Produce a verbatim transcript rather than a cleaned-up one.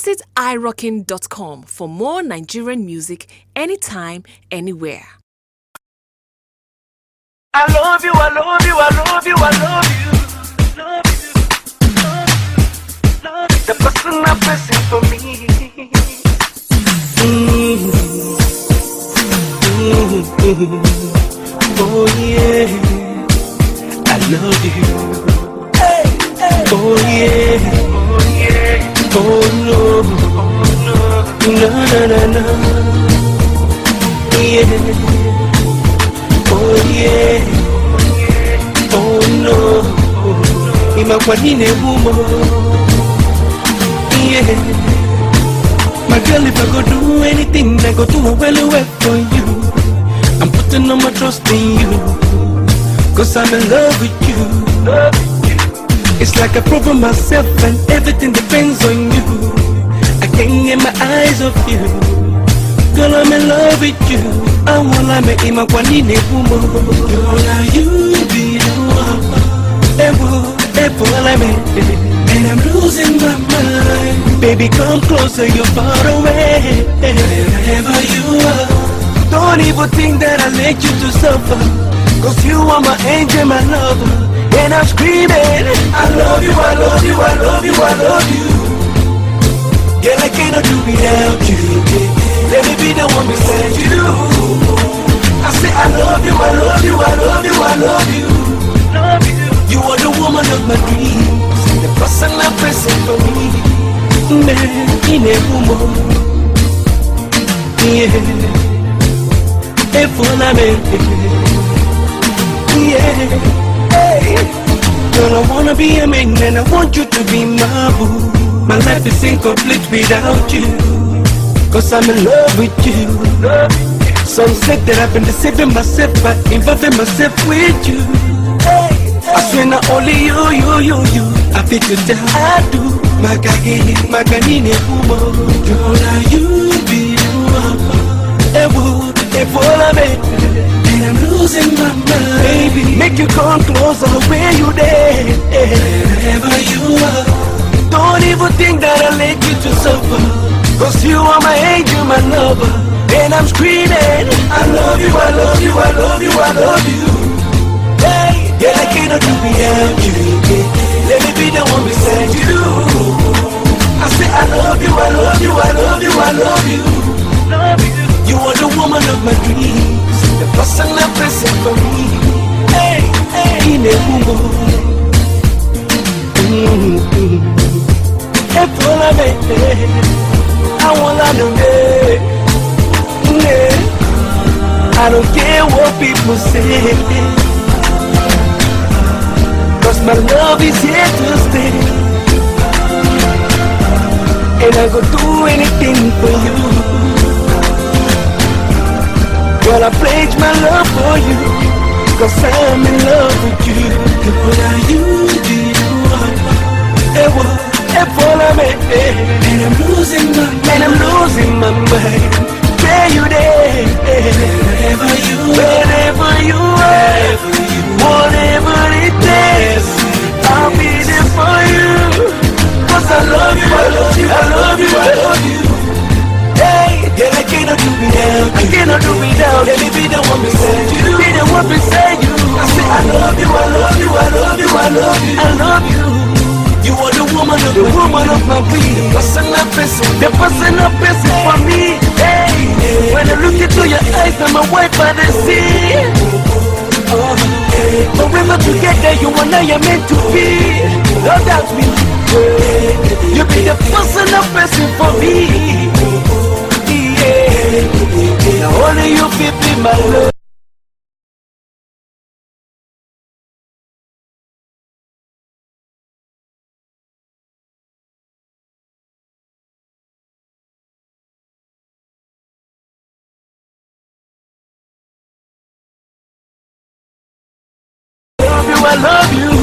Visit i rockin dot com for more Nigerian music anytime, anywhere. I love you, I love you, I love you, I love you. Love you, love you, love you. The person I'm pressing for me. Mm-hmm. Mm-hmm. Oh yeah, I love you. Hey, hey. Oh yeah, oh yeah. Oh no, oh no, no, no, no, no. Yeah. Oh yeah, oh no, Imakwanine woman. Yeah, my girl, if I go do anything, I go do a well away for you. I'm putting all my trust in you, cause I'm in love with you. It's like I prove myself and everything depends on you. I can't get my eyes off you. Girl, I'm in love with you. I wanna make him a Kwanine woman. Girl, now you be the one. Ewo, ewo, I mean, and I'm losing my mind. Baby, come closer, you're far away. Wherever you are, don't even think that I let you to suffer. Cause you are my angel, my lover. And I'm screaming, I love you, I love you, I love you, I love you. Girl, I cannot do without you. Let me be the one beside you. I say I love you, I love you, I love you, I love you. Love you. You are the woman of my dreams, the person I'm pressing for me. Man, in a woman. Yeah. If one I'm in. Yeah. Hey. Girl, I wanna be a man and I want you to be my boo. My life is incomplete without you, cause I'm in love with you. Some say that I've been deceiving myself by involving myself with you. I swear not only you, you, you, you I feel to tell I do. Magagini, maganini, woman. Girl, now you be the one. Ewo, ewo, and I'm losing my mind. Baby, make you come closer where you there. Wherever you are, don't even think that I'll let you to suffer. Cause you are my angel, my lover. And I'm screaming, I love you, I love you, I love you, I love you. Hey, yeah, I cannot do without you. Let me be the one beside you. I say I love you, I love you, I love you, I love you. Love you. You are the woman of my dreams, the person I'm pressing for me. Hey, hey, in a woman. Mm-hmm. I wanna know me. I don't care what people say, cause my love is here to stay. And I go do anything for you. Girl, I pledge my love for you, cause I'm in love with you. Girl, are you the one? And I'm losing my mind, and I'm losing my mind. Where you there? Wherever you, wherever you are, whatever it takes, I'll be there for you. Cause I love you, I love you, I love you, I love you. Hey, yeah, I cannot do without, I cannot do without. Let me be the one beside you, be the one beside you. I say I love you, I love you, I love you, I love you, I love you. You are the woman of the woman of my dreams, the person I'm pressing, the person I'm pressing for me. Hey, when I look into your eyes, I'm a wife by the sea. Oh, hey. Forever together, you and I are meant to be. Don't doubt me. You be the person I'm pressing for me. Yeah, now only you feel be my love. I love you.